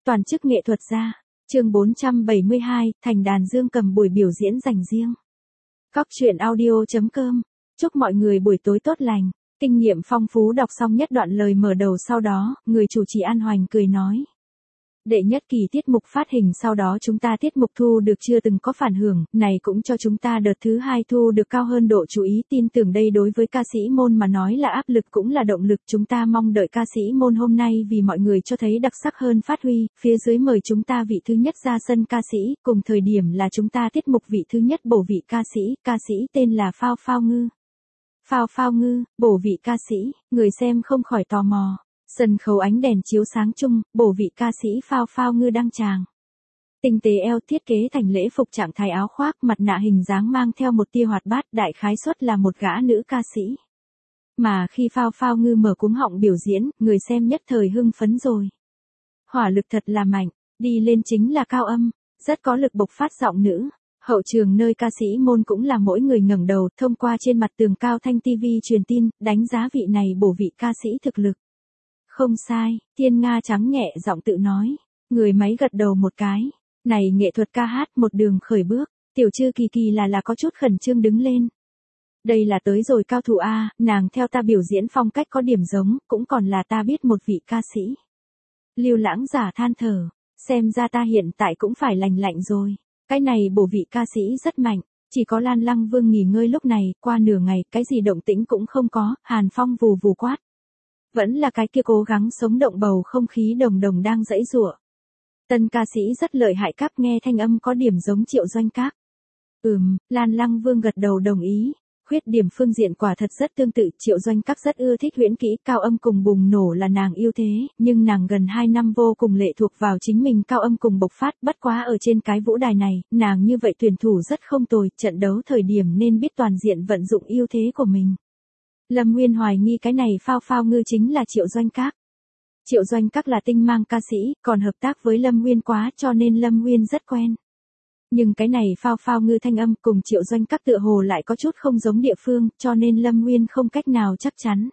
Toàn chức nghệ thuật gia. Chương 472, thành đàn dương cầm buổi biểu diễn dành riêng. Cóc truyện audio.com. Chúc mọi người buổi tối tốt lành. Kinh nghiệm phong phú đọc xong nhất đoạn lời mở đầu sau đó, người chủ trì An Hoành cười nói. Đệ nhất kỳ tiết mục phát hình sau đó chúng ta tiết mục thu được chưa từng có phản hưởng, này cũng cho chúng ta đợt thứ hai thu được cao hơn độ chú ý, tin tưởng đây đối với ca sĩ môn mà nói là áp lực cũng là động lực, chúng ta mong đợi ca sĩ môn hôm nay vì mọi người cho thấy đặc sắc hơn phát huy, phía dưới mời chúng ta vị thứ nhất ra sân ca sĩ, cùng thời điểm là chúng ta tiết mục vị thứ nhất bổ vị ca sĩ tên là Phao Phao Ngư. Phao Phao Ngư, bổ vị ca sĩ, người xem không khỏi tò mò. Sân khấu ánh đèn chiếu sáng chung, bổ vị ca sĩ Phao Phao Ngư đăng tràng. Tinh tế eo thiết kế thành lễ phục trạng thái áo khoác, mặt nạ hình dáng mang theo một tia hoạt bát, đại khái suất là một gã nữ ca sĩ. Mà khi Phao Phao Ngư mở cuống họng biểu diễn, người xem nhất thời hưng phấn rồi. Hỏa lực thật là mạnh, đi lên chính là cao âm, rất có lực bộc phát giọng nữ. Hậu trường nơi ca sĩ môn cũng là mỗi người ngẩng đầu, thông qua trên mặt tường cao thanh TV truyền tin, đánh giá vị này bổ vị ca sĩ thực lực. Không sai, Thiên Nga trắng nhẹ giọng tự nói. Người máy gật đầu một cái. Này nghệ thuật ca hát một đường khởi bước, tiểu Trư Kỳ Kỳ là có chút khẩn trương đứng lên. Đây là tới rồi cao thủ A, nàng theo ta biểu diễn phong cách có điểm giống, cũng còn là ta biết một vị ca sĩ. Lưu Lãng Giả than thở, xem ra ta hiện tại cũng phải lành lạnh rồi. Cái này bổ vị ca sĩ rất mạnh, chỉ có Lan Lăng Vương nghỉ ngơi lúc này, qua nửa ngày, cái gì động tĩnh cũng không có, Hàn Phong vù vù quát. Vẫn là cái kia cố gắng sống động bầu không khí đồng đồng đang giãy giụa. Tân ca sĩ rất lợi hại, cáp nghe thanh âm có điểm giống Triệu Doanh Các. Lan Lăng Vương gật đầu đồng ý. Khuyết điểm phương diện quả thật rất tương tự, Triệu Doanh Các rất ưa thích huyễn kỹ, cao âm cùng bùng nổ là nàng yêu thế, nhưng nàng gần 2 năm vô cùng lệ thuộc vào chính mình cao âm cùng bộc phát, bất quá ở trên cái vũ đài này, nàng như vậy tuyển thủ rất không tồi, trận đấu thời điểm nên biết toàn diện vận dụng ưu thế của mình. Lâm Nguyên hoài nghi cái này Phao Phao Ngư chính là Triệu Doanh Các. Triệu Doanh Các là tinh mang ca sĩ, còn hợp tác với Lâm Nguyên quá cho nên Lâm Nguyên rất quen. Nhưng cái này Phao Phao Ngư thanh âm cùng Triệu Doanh Các tựa hồ lại có chút không giống địa phương, cho nên Lâm Nguyên không cách nào chắc chắn.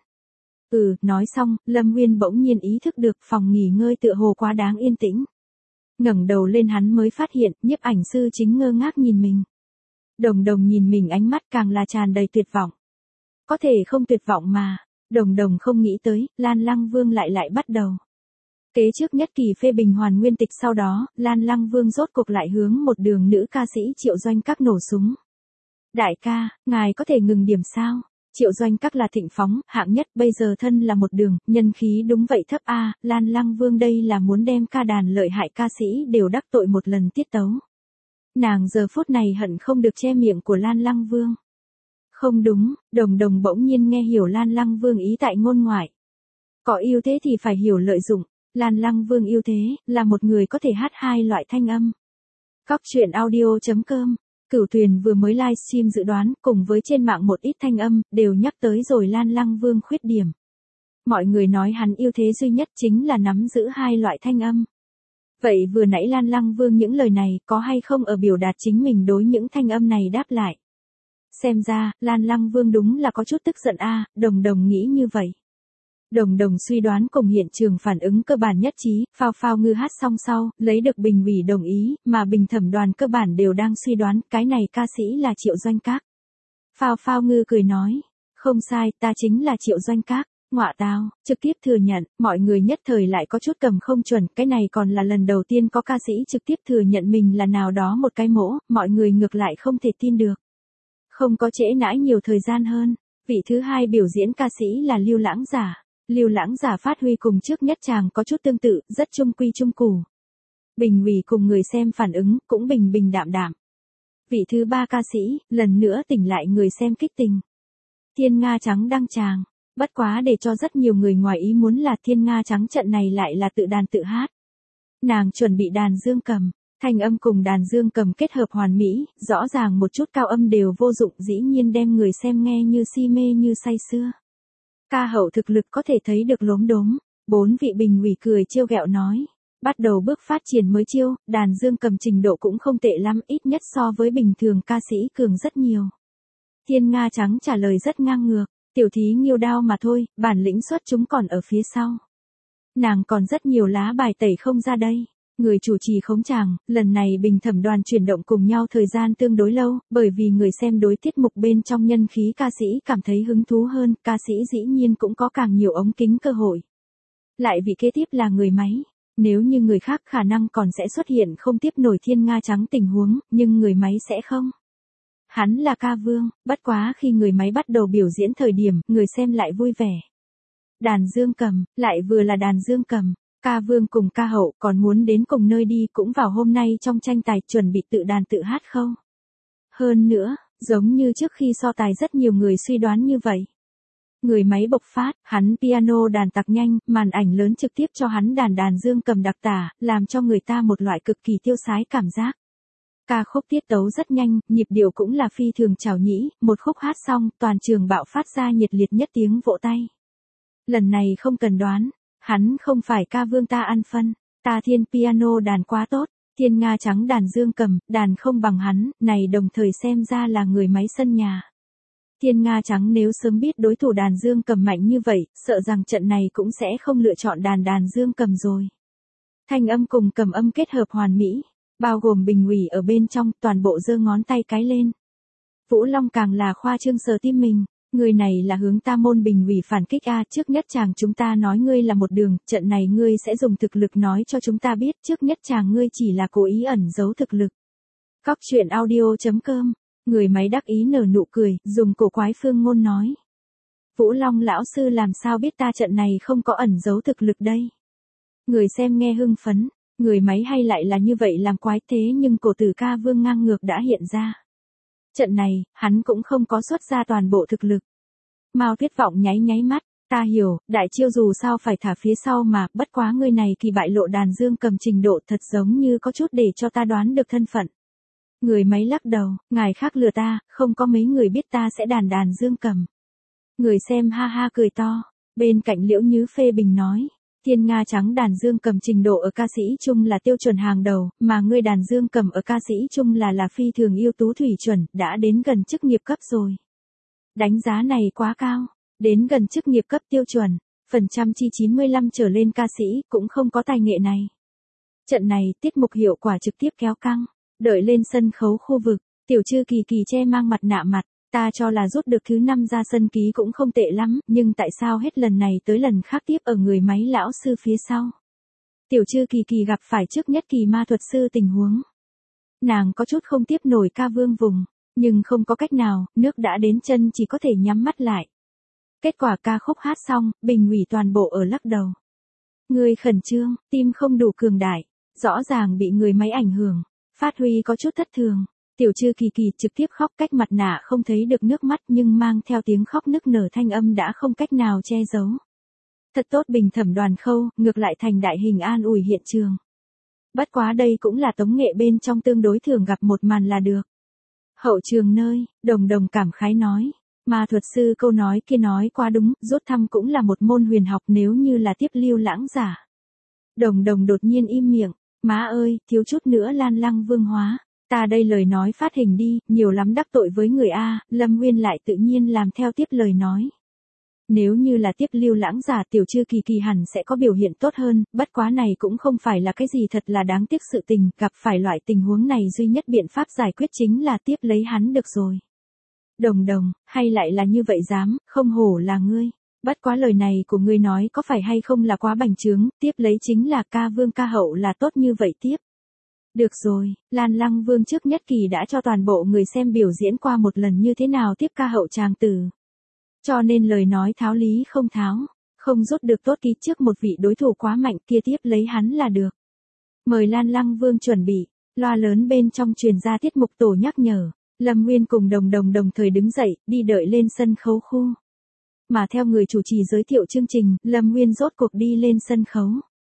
Nói xong, Lâm Nguyên bỗng nhiên ý thức được phòng nghỉ ngơi tựa hồ quá đáng yên tĩnh. Ngẩng đầu lên hắn mới phát hiện, nhiếp ảnh sư chính ngơ ngác nhìn mình. Đồng đồng nhìn mình ánh mắt càng là tràn đầy tuyệt vọng. Có thể không tuyệt vọng mà, đồng đồng không nghĩ tới, Lan Lăng Vương lại bắt đầu. Kế trước nhất kỳ phê bình hoàn nguyên tịch sau đó, Lan Lăng Vương rốt cuộc lại hướng một đường nữ ca sĩ Triệu Doanh Các nổ súng. Đại ca, ngài có thể ngừng điểm sao? Triệu Doanh Các là thịnh phóng, hạng nhất, bây giờ thân là một đường, nhân khí đúng vậy thấp A, Lan Lăng Vương đây là muốn đem ca đàn lợi hại ca sĩ đều đắc tội một lần tiết tấu. Nàng giờ phút này hận không được che miệng của Lan Lăng Vương. Không đúng, đồng đồng bỗng nhiên nghe hiểu Lan Lăng Vương ý tại ngôn ngoại. Có ưu thế thì phải hiểu lợi dụng, Lan Lăng Vương ưu thế, là một người có thể hát hai loại thanh âm. Cóc truyện audio.com, Cửu Tuyền vừa mới livestream dự đoán, cùng với trên mạng một ít thanh âm, đều nhắc tới rồi Lan Lăng Vương khuyết điểm. Mọi người nói hắn ưu thế duy nhất chính là nắm giữ hai loại thanh âm. Vậy vừa nãy Lan Lăng Vương những lời này, có hay không ở biểu đạt chính mình đối những thanh âm này đáp lại? Xem ra, Lan Lăng Vương đúng là có chút tức giận a, đồng đồng nghĩ như vậy. Đồng đồng suy đoán cùng hiện trường phản ứng cơ bản nhất trí, Phao Phao Ngư hát xong sau, lấy được bình ủy đồng ý, mà bình thẩm đoàn cơ bản đều đang suy đoán, cái này ca sĩ là Triệu Doanh Các. Phao Phao Ngư cười nói, không sai, ta chính là Triệu Doanh Các, ngọa tao, trực tiếp thừa nhận, mọi người nhất thời lại có chút cầm không chuẩn, cái này còn là lần đầu tiên có ca sĩ trực tiếp thừa nhận mình là nào đó một cái mỗ, mọi người ngược lại không thể tin được. Không có trễ nãi nhiều thời gian hơn, vị thứ hai biểu diễn ca sĩ là Lưu Lãng Giả. Lưu Lãng Giả phát huy cùng trước nhất chàng có chút tương tự, rất trung quy trung củ. Bình ủy cùng người xem phản ứng, cũng bình bình đạm đạm. Vị thứ ba ca sĩ, lần nữa tỉnh lại người xem kích tình. Thiên Nga Trắng đăng tràng. Bất quá để cho rất nhiều người ngoài ý muốn là Thiên Nga Trắng trận này lại là tự đàn tự hát. Nàng chuẩn bị đàn dương cầm. Thanh âm cùng đàn dương cầm kết hợp hoàn mỹ, rõ ràng một chút cao âm đều vô dụng, dĩ nhiên đem người xem nghe như si mê như say sưa. Ca hậu thực lực có thể thấy được lốm đốm, 4 vị bình ủy cười trêu ghẹo nói. Bắt đầu bước phát triển mới chiêu, đàn dương cầm trình độ cũng không tệ lắm, ít nhất so với bình thường ca sĩ cường rất nhiều. Thiên Nga Trắng trả lời rất ngang ngược, tiểu thí nghiêu đao mà thôi, bản lĩnh xuất chúng còn ở phía sau. Nàng còn rất nhiều lá bài tẩy không ra đây. Người chủ trì khống tràng, lần này bình thẩm đoàn chuyển động cùng nhau thời gian tương đối lâu, bởi vì người xem đối tiết mục bên trong nhân khí ca sĩ cảm thấy hứng thú hơn, ca sĩ dĩ nhiên cũng có càng nhiều ống kính cơ hội. Lại vị kế tiếp là người máy. Nếu như người khác khả năng còn sẽ xuất hiện không tiếp nổi Thiên Nga Trắng tình huống, nhưng người máy sẽ không. Hắn là ca vương, bất quá khi người máy bắt đầu biểu diễn thời điểm, người xem lại vui vẻ. Đàn dương cầm, lại vừa là đàn dương cầm. Ca vương cùng ca hậu còn muốn đến cùng nơi đi cũng vào hôm nay trong tranh tài chuẩn bị tự đàn tự hát không? Hơn nữa, giống như trước khi so tài rất nhiều người suy đoán như vậy. Người máy bộc phát, hắn piano đàn tặc nhanh, màn ảnh lớn trực tiếp cho hắn đàn dương cầm đặc tả, làm cho người ta một loại cực kỳ tiêu sái cảm giác. Ca khúc tiết tấu rất nhanh, nhịp điệu cũng là phi thường chảo nhĩ, một khúc hát xong, toàn trường bạo phát ra nhiệt liệt nhất tiếng vỗ tay. Lần này không cần đoán, hắn không phải ca vương ta ăn phân, ta thiên piano đàn quá tốt, Thiên Nga Trắng đàn dương cầm, đàn không bằng hắn, này đồng thời xem ra là người máy sân nhà. Thiên Nga Trắng nếu sớm biết đối thủ đàn dương cầm mạnh như vậy, sợ rằng trận này cũng sẽ không lựa chọn đàn dương cầm rồi. Thanh âm cùng cầm âm kết hợp hoàn mỹ, bao gồm bình ủy ở bên trong, toàn bộ giơ ngón tay cái lên. Vũ Long càng là khoa trương sờ tim mình, người này là hướng ta môn bình ủy phản kích a, trước nhất chàng chúng ta nói ngươi là một đường, trận này ngươi sẽ dùng thực lực nói cho chúng ta biết, trước nhất chàng ngươi chỉ là cố ý ẩn giấu thực lực. Cóc truyện audio.com. Người máy đắc ý nở nụ cười, dùng cổ quái phương ngôn nói. Vũ Long lão sư làm sao biết ta trận này không có ẩn giấu thực lực đây? Người xem nghe hưng phấn, người máy hay lại là như vậy làm quái thế nhưng cổ tử ca vương ngang ngược đã hiện ra. Trận này, hắn cũng không có xuất ra toàn bộ thực lực. Mao Tuyết Vọng nháy mắt, ta hiểu, đại chiêu dù sao phải thả phía sau mà, bất quá ngươi này kỳ bại lộ đàn dương cầm trình độ thật giống như có chút để cho ta đoán được thân phận. Người máy lắc đầu, ngài khác lừa ta, không có mấy người biết ta sẽ đàn dương cầm. Người xem ha ha cười to, bên cạnh Liễu Nhứ phê bình nói, Thiên Nga Trắng đàn dương cầm trình độ ở ca sĩ chung là tiêu chuẩn hàng đầu, mà ngươi đàn dương cầm ở ca sĩ chung là phi thường ưu tú thủy chuẩn, đã đến gần chức nghiệp cấp rồi. Đánh giá này quá cao, đến gần chức nghiệp cấp tiêu chuẩn, phần trăm chi 95 trở lên ca sĩ cũng không có tài nghệ này. Trận này tiết mục hiệu quả trực tiếp kéo căng. Đợi lên sân khấu khu vực, Tiểu Trư Kỳ Kỳ che mang mặt nạ mặt, ta cho là rút được thứ 5 ra sân ký cũng không tệ lắm, nhưng tại sao hết lần này tới lần khác tiếp ở người máy lão sư phía sau. Tiểu Trư Kỳ Kỳ gặp phải trước nhất kỳ ma thuật sư tình huống. Nàng có chút không tiếp nổi ca vương vùng, nhưng không có cách nào, nước đã đến chân chỉ có thể nhắm mắt lại. Kết quả ca khúc hát xong, bình ủy toàn bộ ở lắc đầu. Người khẩn trương, tim không đủ cường đại, rõ ràng bị người máy ảnh hưởng. Phát huy có chút thất thường, Tiểu Trư Kỳ Kỳ trực tiếp khóc cách mặt nạ không thấy được nước mắt nhưng mang theo tiếng khóc nức nở thanh âm đã không cách nào che giấu. Thật tốt bình thẩm đoàn khâu, ngược lại thành đại hình an ủi hiện trường. Bất quá đây cũng là tống nghệ bên trong tương đối thường gặp một màn là được. Hậu trường nơi, Đồng Đồng cảm khái nói, mà thuật sư câu nói kia nói quá đúng, rút thăm cũng là một môn huyền học nếu như là tiếp lưu lãng giả. Đồng Đồng đột nhiên im miệng. Má ơi, thiếu chút nữa Lan Lăng Vương hóa, ta đây lời nói phát hình đi, nhiều lắm đắc tội với người A, Lâm Nguyên lại tự nhiên làm theo tiếp lời nói. Nếu như là tiếp lưu lãng giả Tiểu Trư Kỳ Kỳ hẳn sẽ có biểu hiện tốt hơn, bất quá này cũng không phải là cái gì thật là đáng tiếc sự tình, gặp phải loại tình huống này duy nhất biện pháp giải quyết chính là tiếp lấy hắn được rồi. Đồng Đồng, hay lại là như vậy dám, không hổ là ngươi. Bất quá lời này của ngươi nói có phải hay không là quá bành trướng, tiếp lấy chính là ca vương ca hậu là tốt như vậy tiếp. Được rồi, Lan Lăng Vương trước nhất kỳ đã cho toàn bộ người xem biểu diễn qua một lần như thế nào tiếp ca hậu tràng tử. Cho nên lời nói tháo lý không tháo, không rút được tốt ký trước một vị đối thủ quá mạnh kia tiếp lấy hắn là được. Mời Lan Lăng Vương chuẩn bị, loa lớn bên trong truyền ra tiết mục tổ nhắc nhở, Lâm Nguyên cùng Đồng Đồng đồng thời đứng dậy, đi đợi lên sân khấu khu. Mà theo người chủ trì giới thiệu chương trình, Lâm Nguyên rốt cuộc đi lên sân khấu.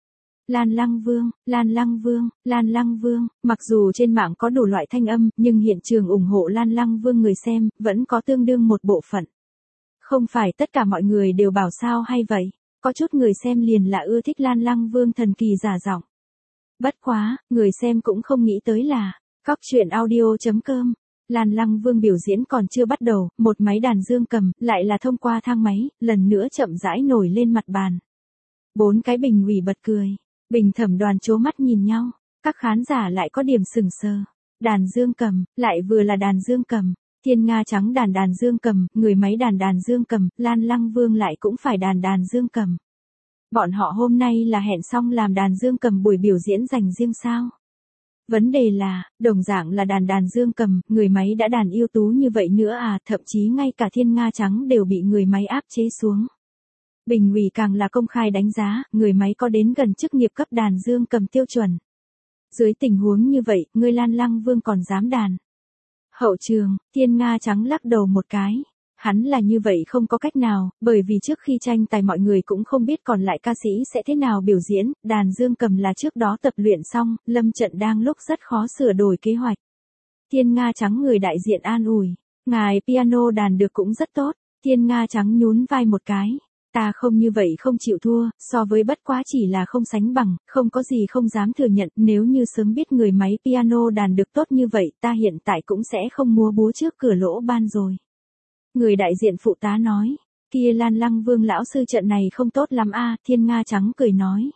Lan Lăng Vương, Lan Lăng Vương, Lan Lăng Vương, mặc dù trên mạng có đủ loại thanh âm, nhưng hiện trường ủng hộ Lan Lăng Vương người xem, vẫn có tương đương một bộ phận. Không phải tất cả mọi người đều bảo sao hay vậy, có chút người xem liền là ưa thích Lan Lăng Vương thần kỳ giả giọng. Bất quá, người xem cũng không nghĩ tới là, cóc truyện audio.com. Lan Lăng Vương biểu diễn còn chưa bắt đầu, một máy đàn dương cầm, lại là thông qua thang máy, lần nữa chậm rãi nổi lên mặt bàn. 4 cái bình ủy bật cười. Bình thẩm đoàn chố mắt nhìn nhau, các khán giả lại có điểm sừng sờ. Đàn dương cầm, lại vừa là đàn dương cầm. Thiên Nga trắng đàn dương cầm, người máy đàn dương cầm, Lan Lăng Vương lại cũng phải đàn dương cầm. Bọn họ hôm nay là hẹn xong làm đàn dương cầm buổi biểu diễn dành riêng sao? Vấn đề là, đồng dạng là đàn dương cầm, người máy đã đàn ưu tú như vậy nữa à, thậm chí ngay cả Thiên Nga trắng đều bị người máy áp chế xuống. Bình ủy càng là công khai đánh giá, người máy có đến gần chức nghiệp cấp đàn dương cầm tiêu chuẩn. Dưới tình huống như vậy, ngươi Lan Lăng Vương còn dám đàn. Hậu trường, Thiên Nga trắng lắc đầu một cái. Hắn là như vậy không có cách nào, bởi vì trước khi tranh tài mọi người cũng không biết còn lại ca sĩ sẽ thế nào biểu diễn, đàn dương cầm là trước đó tập luyện xong, lâm trận đang lúc rất khó sửa đổi kế hoạch. Thiên Nga trắng người đại diện an ủi, ngài piano đàn được cũng rất tốt, Thiên Nga trắng nhún vai một cái. Ta không như vậy không chịu thua, so với bất quá chỉ là không sánh bằng, không có gì không dám thừa nhận, nếu như sớm biết người máy piano đàn được tốt như vậy, ta hiện tại cũng sẽ không múa búa trước cửa lỗ ban rồi. Người đại diện phụ tá nói, kia Lan Lăng Vương lão sư trận này không tốt lắm a, Thiên Nga trắng cười nói.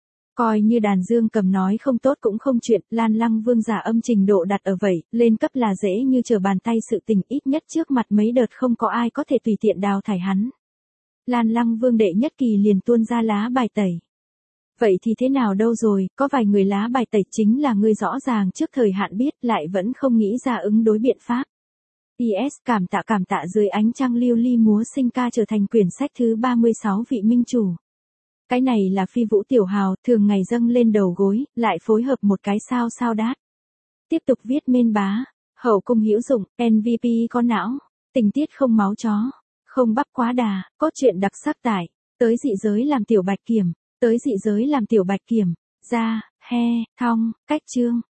Coi như đàn dương cầm nói không tốt cũng không chuyện, Lan Lăng Vương giả âm trình độ đặt ở vậy, lên cấp là dễ như trở bàn tay sự tình, ít nhất trước mặt mấy đợt không có ai có thể tùy tiện đào thải hắn. Lan Lăng Vương đệ nhất kỳ liền tuôn ra lá bài tẩy. Vậy thì thế nào đâu rồi, có vài người lá bài tẩy chính là ngươi rõ ràng trước thời hạn biết lại vẫn không nghĩ ra ứng đối biện pháp. PS cảm tạ dưới ánh trăng lưu ly múa sinh ca trở thành quyển sách thứ 36 vị minh chủ. Cái này là Phi Vũ Tiểu Hào, thường ngày dâng lên đầu gối, lại phối hợp một cái sao đát. Tiếp tục viết mên bá, hậu cung hữu dụng, MVP có não, tình tiết không máu chó, không bắp quá đà, cốt truyện đặc sắc tải, tới dị giới làm tiểu bạch kiểm, ra, he, thong, cách chương.